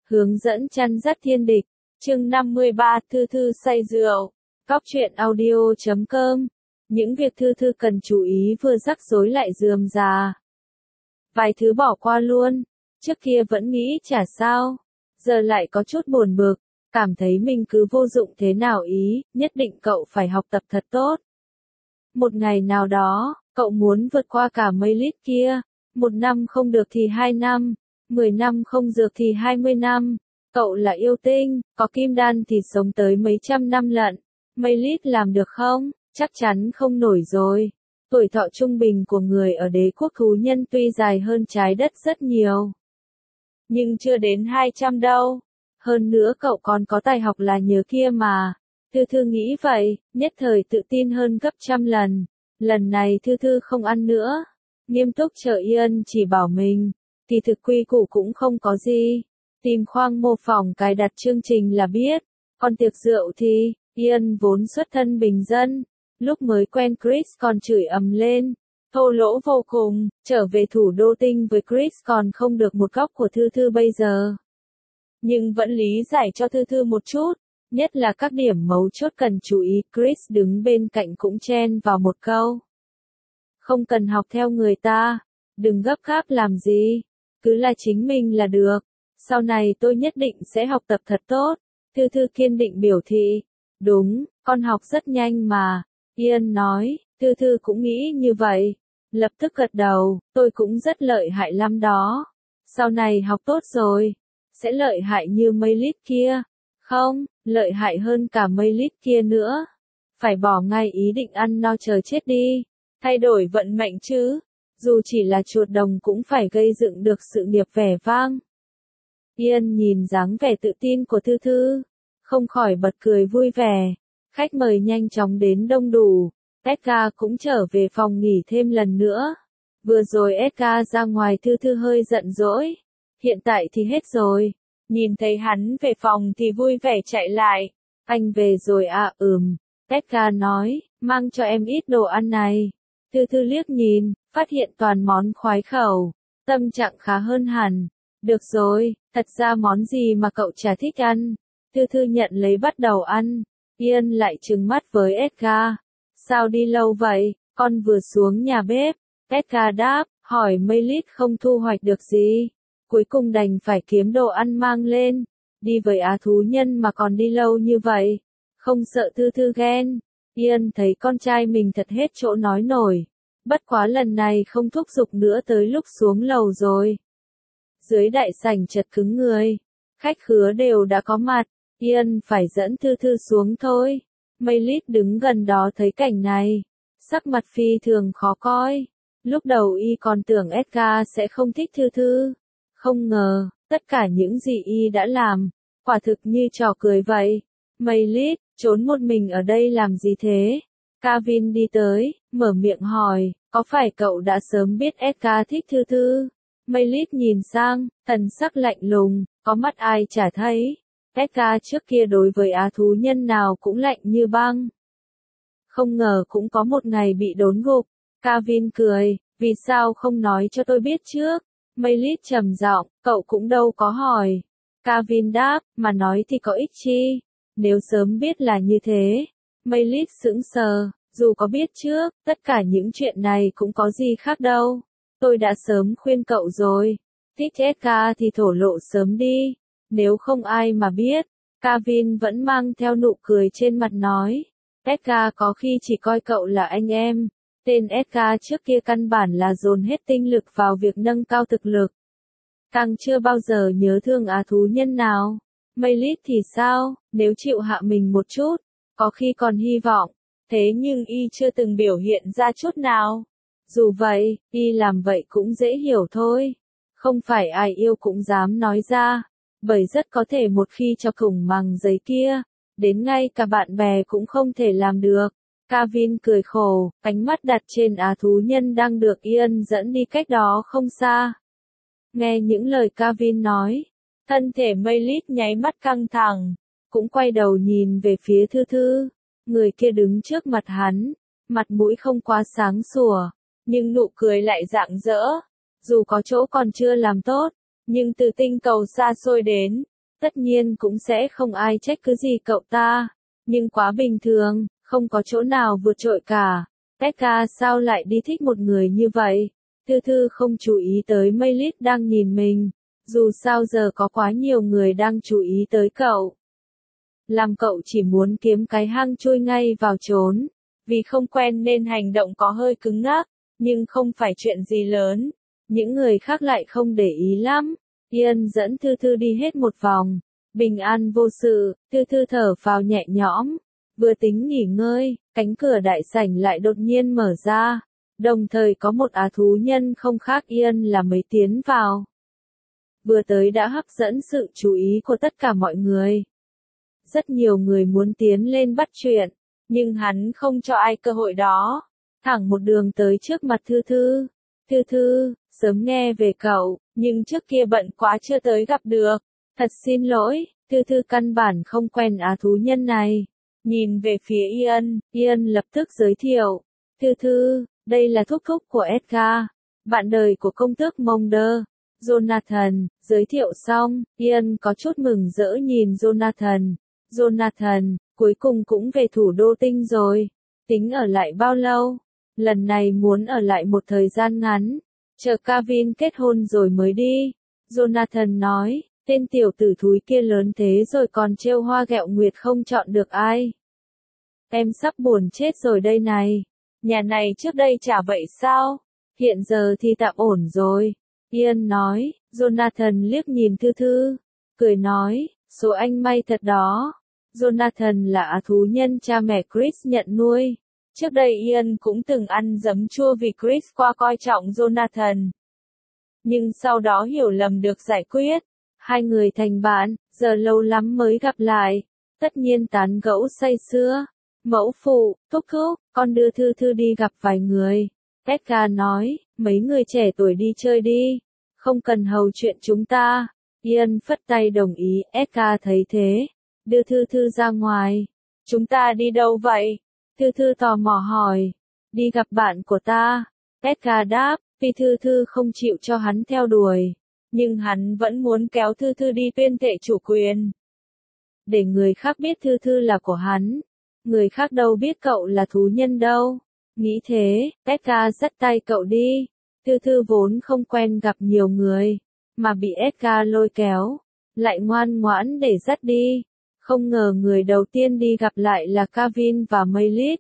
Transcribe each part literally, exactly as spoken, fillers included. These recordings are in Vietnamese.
Hướng dẫn chăn dắt thiên địch. Chương năm mươi ba, Thư Thư say rượu. Cóc truyện audio chấm com. Những việc Thư Thư cần chú ý vừa rắc rối lại rườm rà. Vài thứ bỏ qua luôn. Trước kia vẫn nghĩ chả sao. Giờ lại có chút buồn bực. Cảm thấy mình cứ vô dụng thế nào ý. Nhất định cậu phải học tập thật tốt. Một ngày nào đó, cậu muốn vượt qua cả mấy lít kia. Một năm không được thì hai năm. Mười năm không dược thì hai mươi năm. Cậu là yêu tinh, có kim đan thì sống tới mấy trăm năm lận. Mấy lít làm được không? Chắc chắn không nổi rồi. Tuổi thọ trung bình của người ở đế quốc thú nhân tuy dài hơn trái đất rất nhiều. Nhưng chưa đến hai trăm đâu. Hơn nữa cậu còn có tài học là nhớ kia mà. Thư Thư nghĩ vậy, nhất thời tự tin hơn gấp trăm lần. Lần này Thư Thư không ăn nữa. Nghiêm túc chờ Ian chỉ bảo mình. Thì thực quy củ cũng không có gì. Tìm khoang mô phỏng cài đặt chương trình là biết. Còn tiệc rượu thì, Ian vốn xuất thân bình dân. Lúc mới quen Chris còn chửi ầm lên. Thô lỗ vô cùng, trở về thủ đô tinh với Chris còn không được một góc của Thư Thư bây giờ. Nhưng vẫn lý giải cho Thư Thư một chút. Nhất là các điểm mấu chốt cần chú ý. Chris đứng bên cạnh cũng chen vào một câu. Không cần học theo người ta. Đừng gấp gáp làm gì. Cứ là chính mình là được. Sau này tôi nhất định sẽ học tập thật tốt. Thư Thư kiên định biểu thị. Đúng, con học rất nhanh mà. Ian nói, Thư Thư cũng nghĩ như vậy. Lập tức gật đầu, tôi cũng rất lợi hại lắm đó. Sau này học tốt rồi. Sẽ lợi hại như mấy lít kia. Không, lợi hại hơn cả mấy lít kia nữa. Phải bỏ ngay ý định ăn no chờ chết đi. Thay đổi vận mệnh chứ. Dù chỉ là chuột đồng cũng phải gây dựng được sự nghiệp vẻ vang. Ian nhìn dáng vẻ tự tin của Thư Thư. Không khỏi bật cười vui vẻ. Khách mời nhanh chóng đến đông đủ. Edgar cũng trở về phòng nghỉ thêm lần nữa. Vừa rồi Edgar ra ngoài Thư Thư hơi giận dỗi. Hiện tại thì hết rồi. Nhìn thấy hắn về phòng thì vui vẻ chạy lại. Anh về rồi à ừm. Edgar nói, mang cho em ít đồ ăn này. Thư Thư liếc nhìn, phát hiện toàn món khoái khẩu. Tâm trạng khá hơn hẳn. Được rồi, thật ra món gì mà cậu chả thích ăn. Thư Thư nhận lấy bắt đầu ăn. Ian lại trừng mắt với Edgar. Sao đi lâu vậy, con vừa xuống nhà bếp. Edgar đáp, hỏi mấy lít không thu hoạch được gì. Cuối cùng đành phải kiếm đồ ăn mang lên. Đi với á thú nhân mà còn đi lâu như vậy. Không sợ Thư Thư ghen. Ian thấy con trai mình thật hết chỗ nói nổi. Bất quá lần này không thúc giục nữa tới lúc xuống lầu rồi. Dưới đại sảnh chật cứng người. Khách khứa đều đã có mặt. Ian phải dẫn Thư Thư xuống thôi. Mây lít đứng gần đó thấy cảnh này. Sắc mặt phi thường khó coi. Lúc đầu y còn tưởng Edgar sẽ không thích Thư Thư. Không ngờ, tất cả những gì y đã làm, quả thực như trò cười vậy. Mây lít, trốn một mình ở đây làm gì thế? Kevin đi tới, mở miệng hỏi, có phải cậu đã sớm biết Edgar thích Thư Thư? Mây lít nhìn sang, thần sắc lạnh lùng, có mắt ai chả thấy. Edgar trước kia đối với á thú nhân nào cũng lạnh như băng. Không ngờ cũng có một ngày bị đốn gục. Kevin cười, vì sao không nói cho tôi biết trước? Mây lít trầm giọng, cậu cũng đâu có hỏi. Kevin đáp, mà nói thì có ích chi? Nếu sớm biết là như thế. Mây lít sững sờ, dù có biết trước, tất cả những chuyện này cũng có gì khác đâu. Tôi đã sớm khuyên cậu rồi. Thích Edgar thì thổ lộ sớm đi. Nếu không ai mà biết. Kevin vẫn mang theo nụ cười trên mặt nói. Edgar có khi chỉ coi cậu là anh em. Tên Edgar trước kia căn bản là dồn hết tinh lực vào việc nâng cao thực lực. Càng chưa bao giờ nhớ thương á thú nhân nào. Mây lít thì sao, nếu chịu hạ mình một chút, có khi còn hy vọng. Thế nhưng y chưa từng biểu hiện ra chút nào. Dù vậy, y làm vậy cũng dễ hiểu thôi. Không phải ai yêu cũng dám nói ra. Bởi rất có thể một khi cho cùng mằng giấy kia, đến ngay cả bạn bè cũng không thể làm được. Kevin cười khổ, ánh mắt đặt trên á thú nhân đang được Ian dẫn đi cách đó không xa. Nghe những lời Kevin nói, thân thể mây lít nháy mắt căng thẳng, cũng quay đầu nhìn về phía Thư Thư. Người kia đứng trước mặt hắn, mặt mũi không quá sáng sủa, nhưng nụ cười lại rạng rỡ. Dù có chỗ còn chưa làm tốt, nhưng từ tinh cầu xa xôi đến, tất nhiên cũng sẽ không ai trách cứ gì cậu ta, nhưng quá bình thường, không có chỗ nào vượt trội cả. Pekka sao lại đi thích một người như vậy? Thư Thư không chú ý tới Maylis đang nhìn mình, dù sao giờ có quá nhiều người đang chú ý tới cậu. Làm cậu chỉ muốn kiếm cái hang chui ngay vào trốn, vì không quen nên hành động có hơi cứng ngắc, nhưng không phải chuyện gì lớn. Những người khác lại không để ý lắm. Ian dẫn Thư Thư đi hết một vòng, bình an vô sự, Thư Thư thở phào nhẹ nhõm. Vừa tính nghỉ ngơi, cánh cửa đại sảnh lại đột nhiên mở ra, đồng thời có một á thú nhân không khác Ian là mấy tiến vào. Vừa tới đã hấp dẫn sự chú ý của tất cả mọi người. Rất nhiều người muốn tiến lên bắt chuyện, nhưng hắn không cho ai cơ hội đó. Thẳng một đường tới trước mặt Thư Thư. Thư Thư, sớm nghe về cậu, nhưng trước kia bận quá chưa tới gặp được. Thật xin lỗi, Thư Thư căn bản không quen á thú nhân này. Nhìn về phía Ian, Ian lập tức giới thiệu. Thư Thư, đây là thúc thúc của Edgar, bạn đời của công tước Monder. Jonathan, giới thiệu xong, Ian có chút mừng rỡ nhìn Jonathan. Jonathan, cuối cùng cũng về thủ đô tinh rồi. Tính ở lại bao lâu? Lần này muốn ở lại một thời gian ngắn. Chờ Kevin kết hôn rồi mới đi. Jonathan nói, tên tiểu tử thúi kia lớn thế rồi còn trêu hoa ghẹo nguyệt không chọn được ai. Em sắp buồn chết rồi đây này. Nhà này trước đây chả vậy sao? Hiện giờ thì tạm ổn rồi. Ian nói, Jonathan liếc nhìn Thư Thư, cười nói, số anh may thật đó. Jonathan là á thú nhân cha mẹ Chris nhận nuôi. Trước đây Ian cũng từng ăn giấm chua vì Chris quá coi trọng Jonathan. Nhưng sau đó hiểu lầm được giải quyết. Hai người thành bạn, giờ lâu lắm mới gặp lại. Tất nhiên tán gẫu say sưa. Mẫu phụ, thúc thúc, con đưa Thư Thư đi gặp vài người. Edgar nói, mấy người trẻ tuổi đi chơi đi. Không cần hầu chuyện chúng ta. Ian phất tay đồng ý, Edgar thấy thế. Đưa Thư Thư ra ngoài. Chúng ta đi đâu vậy? Thư Thư tò mò hỏi. Đi gặp bạn của ta. Edgar đáp, vì Thư Thư không chịu cho hắn theo đuổi. Nhưng hắn vẫn muốn kéo Thư Thư đi tuyên thệ chủ quyền. Để người khác biết Thư Thư là của hắn. Người khác đâu biết cậu là thú nhân đâu. Nghĩ thế, Edgar dắt tay cậu đi. Thư Thư vốn không quen gặp nhiều người, mà bị Edgar lôi kéo, lại ngoan ngoãn để dắt đi. Không ngờ người đầu tiên đi gặp lại là Kevin và Maylis.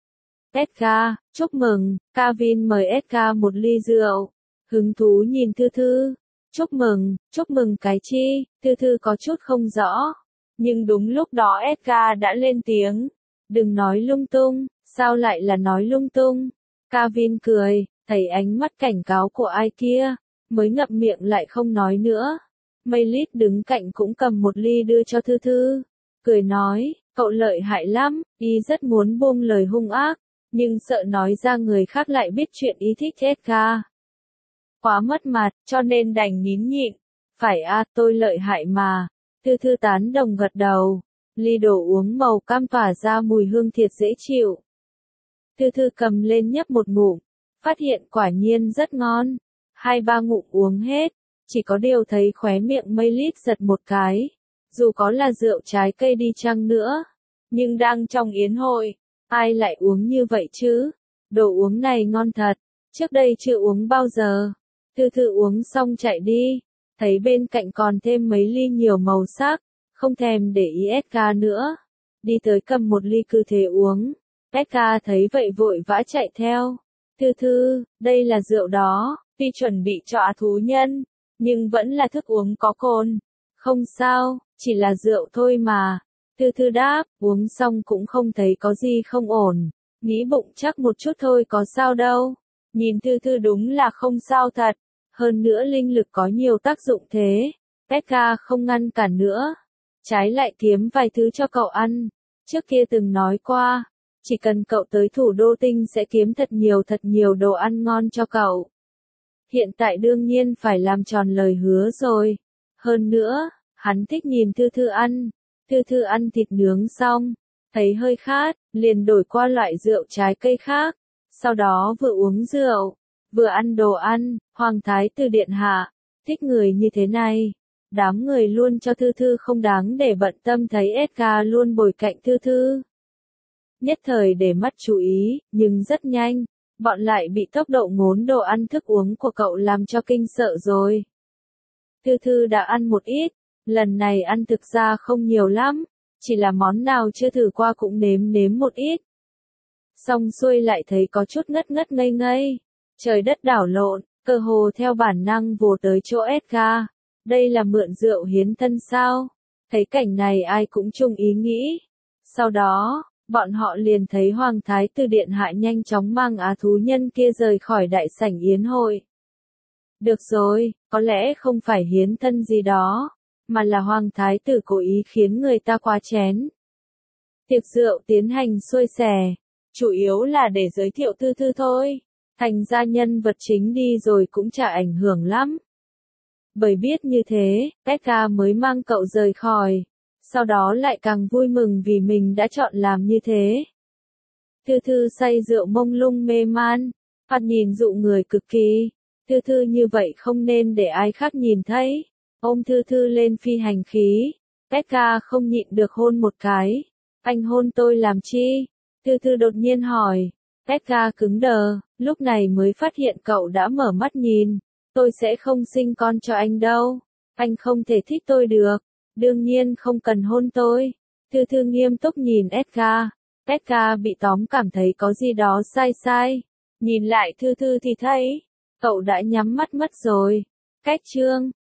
Edgar, chúc mừng, Kevin mời Edgar một ly rượu. Hứng thú nhìn Thư Thư. Chúc mừng, chúc mừng cái chi, Thư Thư có chút không rõ. Nhưng đúng lúc đó Edgar đã lên tiếng. Đừng nói lung tung, sao lại là nói lung tung? Kevin cười, thấy ánh mắt cảnh cáo của ai kia, mới ngậm miệng lại không nói nữa. Maylis đứng cạnh cũng cầm một ly đưa cho Thư Thư. Cười nói, cậu lợi hại lắm, y rất muốn buông lời hung ác, nhưng sợ nói ra người khác lại biết chuyện y thích Edgar. Quá mất mặt, cho nên đành nín nhịn. Phải à, tôi lợi hại mà. Thư Thư tán đồng gật đầu. Ly đồ uống màu cam tỏa ra mùi hương thiệt dễ chịu. Thư Thư cầm lên nhấp một ngụm, phát hiện quả nhiên rất ngon. Hai ba ngụm uống hết, chỉ có điều thấy khóe miệng Maylis giật một cái. Dù có là rượu trái cây đi chăng nữa, nhưng đang trong yến hội, ai lại uống như vậy chứ? Đồ uống này ngon thật, trước đây chưa uống bao giờ. Thư Thư uống xong chạy đi, thấy bên cạnh còn thêm mấy ly nhiều màu sắc, không thèm để ý Edgar nữa. Đi tới cầm một ly cứ thế uống. Edgar thấy vậy vội vã chạy theo. Thư Thư, đây là rượu đó, tuy chuẩn bị cho á thú nhân, nhưng vẫn là thức uống có cồn. Không sao, chỉ là rượu thôi mà. Thư Thư đáp, uống xong cũng không thấy có gì không ổn. Nghĩ bụng chắc một chút thôi có sao đâu. Nhìn Thư Thư đúng là không sao thật. Hơn nữa linh lực có nhiều tác dụng thế. Edgar không ngăn cản nữa. Trái lại kiếm vài thứ cho cậu ăn. Trước kia từng nói qua, chỉ cần cậu tới thủ đô tinh sẽ kiếm thật nhiều thật nhiều đồ ăn ngon cho cậu. Hiện tại đương nhiên phải làm tròn lời hứa rồi. Hơn nữa, hắn thích nhìn Thư Thư ăn. Thư Thư ăn thịt nướng xong, thấy hơi khát, liền đổi qua loại rượu trái cây khác. Sau đó vừa uống rượu, vừa ăn đồ ăn. Hoàng thái tử điện hạ, thích người như thế này. Đám người luôn cho Thư Thư không đáng để bận tâm thấy Edgar luôn bồi cạnh Thư Thư. Nhất thời để mắt chú ý, nhưng rất nhanh, bọn lại bị tốc độ ngốn đồ ăn thức uống của cậu làm cho kinh sợ rồi. Thư Thư đã ăn một ít, lần này ăn thực ra không nhiều lắm, chỉ là món nào chưa thử qua cũng nếm nếm một ít. Xong xuôi lại thấy có chút ngất ngất ngây ngây, trời đất đảo lộn, cơ hồ theo bản năng vồ tới chỗ Edgar. Đây là mượn rượu hiến thân sao? Thấy cảnh này ai cũng chung ý nghĩ. Sau đó, bọn họ liền thấy Hoàng Thái Tử Điện Hạ nhanh chóng mang á thú nhân kia rời khỏi đại sảnh yến hội. Được rồi, có lẽ không phải hiến thân gì đó, mà là Hoàng Thái Tử cố ý khiến người ta quá chén. Tiệc rượu tiến hành xuôi xẻ, chủ yếu là để giới thiệu Thư Thư thôi, thành ra nhân vật chính đi rồi cũng chả ảnh hưởng lắm. Bởi biết như thế, Edgar mới mang cậu rời khỏi, sau đó lại càng vui mừng vì mình đã chọn làm như thế. Thư Thư say rượu mông lung mê man, thoạt nhìn dụ người cực kỳ. Thư Thư như vậy không nên để ai khác nhìn thấy. Ôm Thư Thư lên phi hành khí, Edgar không nhịn được hôn một cái. Anh hôn tôi làm chi? Thư Thư đột nhiên hỏi. Edgar cứng đờ, lúc này mới phát hiện cậu đã mở mắt nhìn. Tôi sẽ không sinh con cho anh đâu. Anh không thể thích tôi được. Đương nhiên không cần hôn tôi. Thư Thư nghiêm túc nhìn Edgar. Edgar bị tóm cảm thấy có gì đó sai sai. Nhìn lại Thư Thư thì thấy, cậu đã nhắm mắt mất rồi. Cách chương